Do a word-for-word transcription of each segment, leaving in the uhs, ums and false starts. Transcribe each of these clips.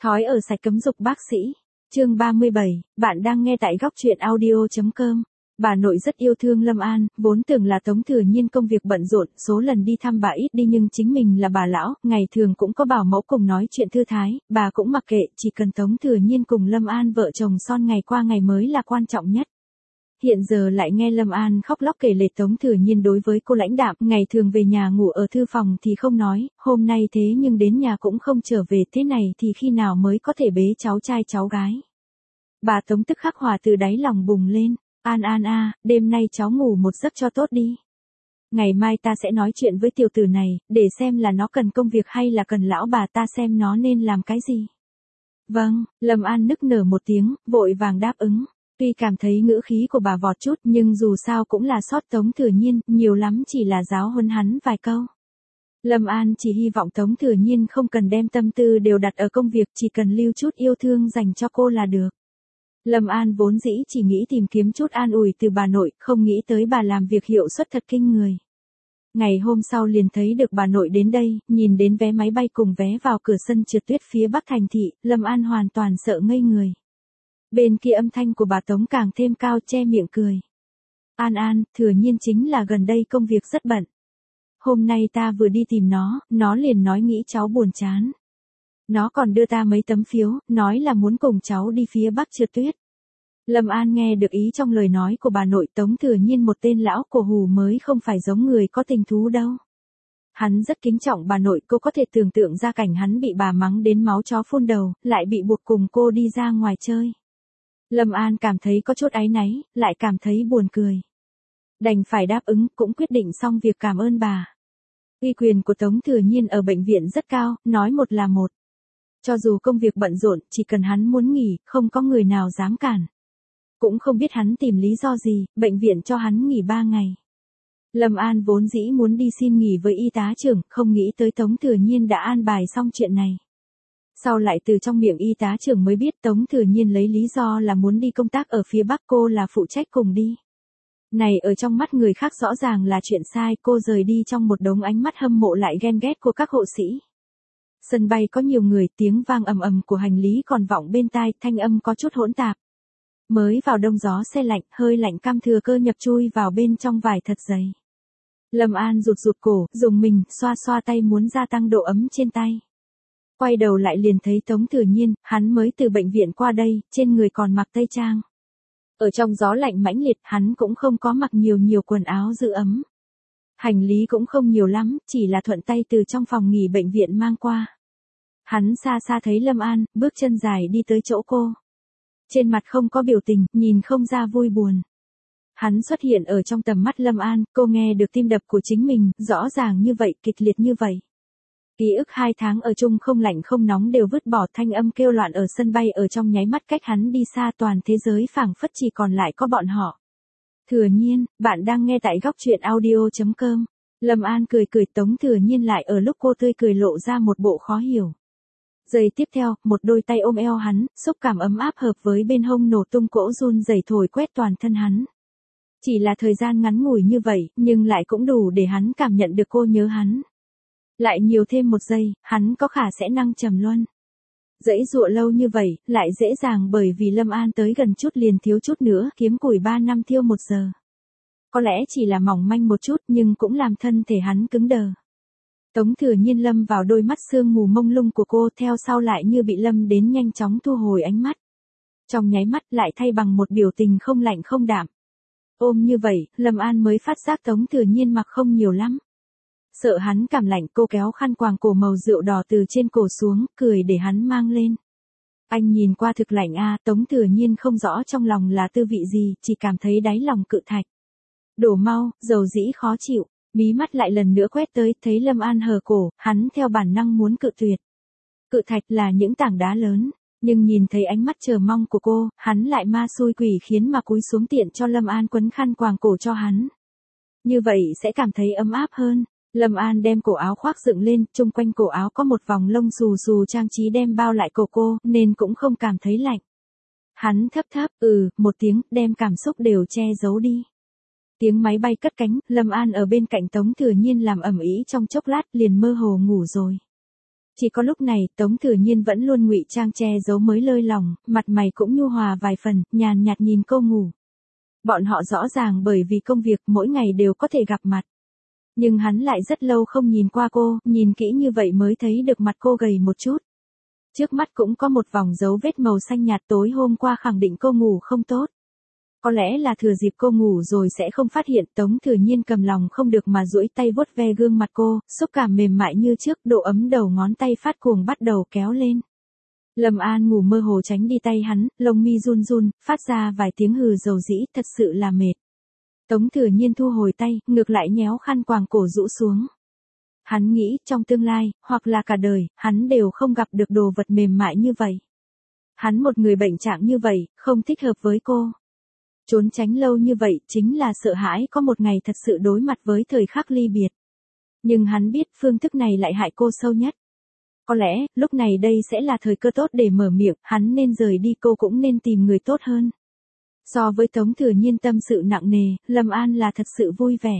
Thói ở sạch cấm dục bác sĩ. Chương ba mươi bảy, bạn đang nghe tại góc truyện audio chấm com. Bà nội rất yêu thương Lâm An, vốn tưởng là Tống Thừa Nhiên công việc bận rộn, số lần đi thăm bà ít đi nhưng chính mình là bà lão, ngày thường cũng có bảo mẫu cùng nói chuyện thư thái, bà cũng mặc kệ, chỉ cần Tống Thừa Nhiên cùng Lâm An vợ chồng son ngày qua ngày mới là quan trọng nhất. Hiện giờ lại nghe Lâm An khóc lóc kể lể Tống Thừa Nhiên đối với cô lãnh đạm, ngày thường về nhà ngủ ở thư phòng thì không nói, hôm nay thế nhưng đến nhà cũng không trở về, thế này thì khi nào mới có thể bế cháu trai cháu gái. Bà Tống tức khắc hòa từ đáy lòng bùng lên, An An a, đêm nay cháu ngủ một giấc cho tốt đi. Ngày mai ta sẽ nói chuyện với tiểu tử này, để xem là nó cần công việc hay là cần lão bà ta xem nó nên làm cái gì. Vâng, Lâm An nức nở một tiếng, vội vàng đáp ứng. Tuy cảm thấy ngữ khí của bà vọt chút nhưng dù sao cũng là sót Tống Thừa Nhiên, nhiều lắm chỉ là giáo huấn hắn vài câu. Lâm An chỉ hy vọng Tống Thừa Nhiên không cần đem tâm tư đều đặt ở công việc, chỉ cần lưu chút yêu thương dành cho cô là được. Lâm An vốn dĩ chỉ nghĩ tìm kiếm chút an ủi từ bà nội, không nghĩ tới bà làm việc hiệu suất thật kinh người. Ngày hôm sau liền thấy được bà nội đến đây, nhìn đến vé máy bay cùng vé vào cửa sân trượt tuyết phía Bắc thành thị, Lâm An hoàn toàn sợ ngây người. Bên kia âm thanh của bà Tống càng thêm cao, che miệng cười. An An, Thừa Nhiên chính là gần đây công việc rất bận. Hôm nay ta vừa đi tìm nó, nó liền nói nghĩ cháu buồn chán. Nó còn đưa ta mấy tấm phiếu, nói là muốn cùng cháu đi phía Bắc trượt tuyết. Lâm An nghe được ý trong lời nói của bà nội, Tống Thừa Nhiên một tên lão cổ hủ mới không phải giống người có tình thú đâu. Hắn rất kính trọng bà nội, cô có thể tưởng tượng ra cảnh hắn bị bà mắng đến máu chó phun đầu, lại bị buộc cùng cô đi ra ngoài chơi. Lâm An cảm thấy có chút áy náy, lại cảm thấy buồn cười. Đành phải đáp ứng, cũng quyết định xong việc cảm ơn bà. Uy quyền của Tống Thừa Nhiên ở bệnh viện rất cao, nói một là một. Cho dù công việc bận rộn, chỉ cần hắn muốn nghỉ, không có người nào dám cản. Cũng không biết hắn tìm lý do gì, bệnh viện cho hắn nghỉ ba ngày. Lâm An vốn dĩ muốn đi xin nghỉ với y tá trưởng, không nghĩ tới Tống Thừa Nhiên đã an bài xong chuyện này. Sau lại từ trong miệng y tá trưởng mới biết Tống Thừa Nhiên lấy lý do là muốn đi công tác ở phía Bắc, cô là phụ trách cùng đi. Này ở trong mắt người khác rõ ràng là chuyện sai, cô rời đi trong một đống ánh mắt hâm mộ lại ghen ghét của các hộ sĩ. Sân bay có nhiều người, tiếng vang ầm ầm của hành lý còn vọng bên tai, thanh âm có chút hỗn tạp. Mới vào đông gió se lạnh, hơi lạnh cam thừa cơ nhập chui vào bên trong vải thật dày. Lâm An rụt rụt cổ, dùng mình, xoa xoa tay muốn gia tăng độ ấm trên tay. Quay đầu lại liền thấy Tống Thừa Nhiên, hắn mới từ bệnh viện qua đây, trên người còn mặc tây trang. Ở trong gió lạnh mãnh liệt, hắn cũng không có mặc nhiều nhiều quần áo giữ ấm. Hành lý cũng không nhiều lắm, chỉ là thuận tay từ trong phòng nghỉ bệnh viện mang qua. Hắn xa xa thấy Lâm An, bước chân dài đi tới chỗ cô. Trên mặt không có biểu tình, nhìn không ra vui buồn. Hắn xuất hiện ở trong tầm mắt Lâm An, cô nghe được tim đập của chính mình, rõ ràng như vậy, kịch liệt như vậy. Ký ức hai tháng ở chung không lạnh không nóng đều vứt bỏ, thanh âm kêu loạn ở sân bay ở trong nháy mắt cách hắn đi xa, toàn thế giới phảng phất chỉ còn lại có bọn họ. Thừa Nhiên, bạn đang nghe tại góc truyện audio chấm com. Lâm An cười cười, Tống Thừa Nhiên lại ở lúc cô tươi cười lộ ra một bộ khó hiểu. Giây tiếp theo, một đôi tay ôm eo hắn, xúc cảm ấm áp hợp với bên hông nổ tung cỗ run rẩy thổi quét toàn thân hắn. Chỉ là thời gian ngắn ngủi như vậy, nhưng lại cũng đủ để hắn cảm nhận được cô nhớ hắn. Lại nhiều thêm một giây, hắn có khả sẽ năng trầm luân. Dãy dụa lâu như vậy, lại dễ dàng bởi vì Lâm An tới gần chút liền thiếu chút nữa, kiếm củi ba năm thiêu một giờ. Có lẽ chỉ là mỏng manh một chút nhưng cũng làm thân thể hắn cứng đờ. Tống Thừa Nhiên lâm vào đôi mắt sương mù mông lung của cô, theo sau lại như bị lâm đến nhanh chóng thu hồi ánh mắt. Trong nháy mắt lại thay bằng một biểu tình không lạnh không đạm. Ôm như vậy, Lâm An mới phát giác Tống Thừa Nhiên mặc không nhiều lắm. Sợ hắn cảm lạnh, cô kéo khăn quàng cổ màu rượu đỏ từ trên cổ xuống, cười để hắn mang lên. Anh nhìn qua thực lạnh a, Tống Thừa Nhiên không rõ trong lòng là tư vị gì, chỉ cảm thấy đáy lòng cự thạch. Đổ mau, dầu dĩ khó chịu, mí mắt lại lần nữa quét tới, thấy Lâm An hờ cổ, hắn theo bản năng muốn cự tuyệt. Cự thạch là những tảng đá lớn, nhưng nhìn thấy ánh mắt chờ mong của cô, hắn lại ma xui quỷ khiến mà cúi xuống tiện cho Lâm An quấn khăn quàng cổ cho hắn. Như vậy sẽ cảm thấy ấm áp hơn. Lâm An đem cổ áo khoác dựng lên, chung quanh cổ áo có một vòng lông xù xù trang trí đem bao lại cổ cô, nên cũng không cảm thấy lạnh. Hắn thấp thấp, ừ, một tiếng, đem cảm xúc đều che giấu đi. Tiếng máy bay cất cánh, Lâm An ở bên cạnh Tống Thừa Nhiên làm ầm ĩ trong chốc lát liền mơ hồ ngủ rồi. Chỉ có lúc này, Tống Thừa Nhiên vẫn luôn ngụy trang che giấu mới lơi lòng, mặt mày cũng nhu hòa vài phần, nhàn nhạt nhìn cô ngủ. Bọn họ rõ ràng bởi vì công việc mỗi ngày đều có thể gặp mặt. Nhưng hắn lại rất lâu không nhìn qua cô, nhìn kỹ như vậy mới thấy được mặt cô gầy một chút. Trước mắt cũng có một vòng dấu vết màu xanh nhạt, tối hôm qua khẳng định cô ngủ không tốt. Có lẽ là thừa dịp cô ngủ rồi sẽ không phát hiện. Tống Thừa Nhiên cầm lòng không được mà duỗi tay vuốt ve gương mặt cô, xúc cảm mềm mại như trước, độ ấm đầu ngón tay phát cuồng bắt đầu kéo lên. Lâm An ngủ mơ hồ tránh đi tay hắn, lông mi run run, phát ra vài tiếng hừ dầu dĩ, thật sự là mệt. Tống Thừa Nhiên thu hồi tay, ngược lại nhéo khăn quàng cổ rũ xuống. Hắn nghĩ trong tương lai, hoặc là cả đời, hắn đều không gặp được đồ vật mềm mại như vậy. Hắn một người bệnh trạng như vậy, không thích hợp với cô. Trốn tránh lâu như vậy chính là sợ hãi có một ngày thật sự đối mặt với thời khắc ly biệt. Nhưng hắn biết phương thức này lại hại cô sâu nhất. Có lẽ, lúc này đây sẽ là thời cơ tốt để mở miệng, hắn nên rời đi, cô cũng nên tìm người tốt hơn. So với Tống Thừa Nhiên tâm sự nặng nề, Lâm An là thật sự vui vẻ.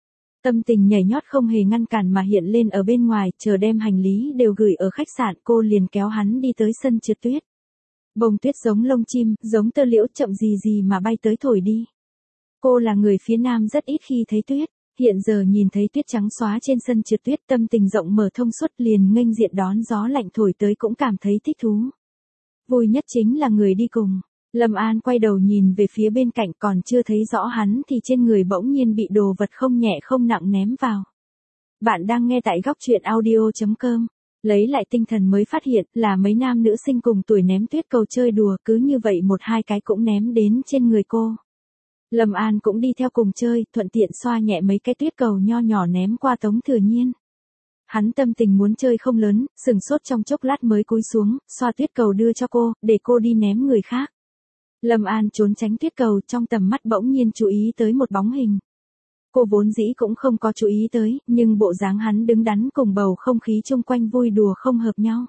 Tâm tình nhảy nhót không hề ngăn cản mà hiện lên ở bên ngoài, chờ đem hành lý đều gửi ở khách sạn, cô liền kéo hắn đi tới sân trượt tuyết. Bông tuyết giống lông chim, giống tơ liễu, chậm gì gì mà bay tới thổi đi. Cô là người phía Nam rất ít khi thấy tuyết, hiện giờ nhìn thấy tuyết trắng xóa trên sân trượt tuyết, tâm tình rộng mở thông suốt, liền nghênh diện đón gió lạnh thổi tới cũng cảm thấy thích thú. Vui nhất chính là người đi cùng. Lâm An quay đầu nhìn về phía bên cạnh, còn chưa thấy rõ hắn thì trên người bỗng nhiên bị đồ vật không nhẹ không nặng ném vào. Bạn đang nghe tại góc truyện audio chấm com. Lấy lại tinh thần mới phát hiện là mấy nam nữ sinh cùng tuổi ném tuyết cầu chơi đùa, cứ như vậy một hai cái cũng ném đến trên người cô. Lâm An cũng đi theo cùng chơi, thuận tiện xoa nhẹ mấy cái tuyết cầu nho nhỏ ném qua Tống Thừa Nhiên. Hắn tâm tình muốn chơi không lớn, sừng sốt trong chốc lát mới cúi xuống, xoa tuyết cầu đưa cho cô, để cô đi ném người khác. Lâm An trốn tránh tuyết cầu, trong tầm mắt bỗng nhiên chú ý tới một bóng hình. Cô vốn dĩ cũng không có chú ý tới, nhưng bộ dáng hắn đứng đắn cùng bầu không khí chung quanh vui đùa không hợp nhau.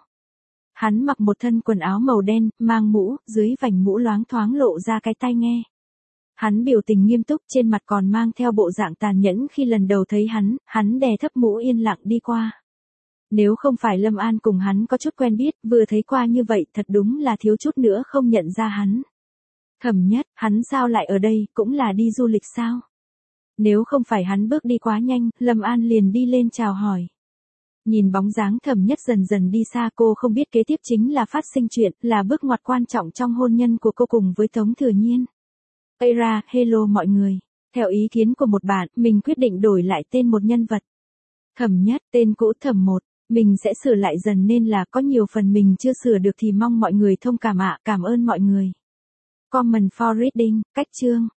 Hắn mặc một thân quần áo màu đen, mang mũ, dưới vành mũ loáng thoáng lộ ra cái tai nghe. Hắn biểu tình nghiêm túc, trên mặt còn mang theo bộ dạng tàn nhẫn. Khi lần đầu thấy hắn, hắn đè thấp mũ yên lặng đi qua. Nếu không phải Lâm An cùng hắn có chút quen biết, vừa thấy qua như vậy thật đúng là thiếu chút nữa không nhận ra hắn. Thẩm Nhất, hắn sao lại ở đây, cũng là đi du lịch sao? Nếu không phải hắn bước đi quá nhanh, Lâm An liền đi lên chào hỏi. Nhìn bóng dáng Thẩm Nhất dần dần đi xa, cô không biết kế tiếp chính là phát sinh chuyện, là bước ngoặt quan trọng trong hôn nhân của cô cùng với Tống Thừa Nhiên. Ây ra, hello mọi người. Theo ý kiến của một bạn, mình quyết định đổi lại tên một nhân vật. Thẩm Nhất, tên cũ Thẩm Một, mình sẽ sửa lại dần nên là có nhiều phần mình chưa sửa được thì mong mọi người thông cảm ạ, cảm ơn mọi người. Comment for reading, cách chương.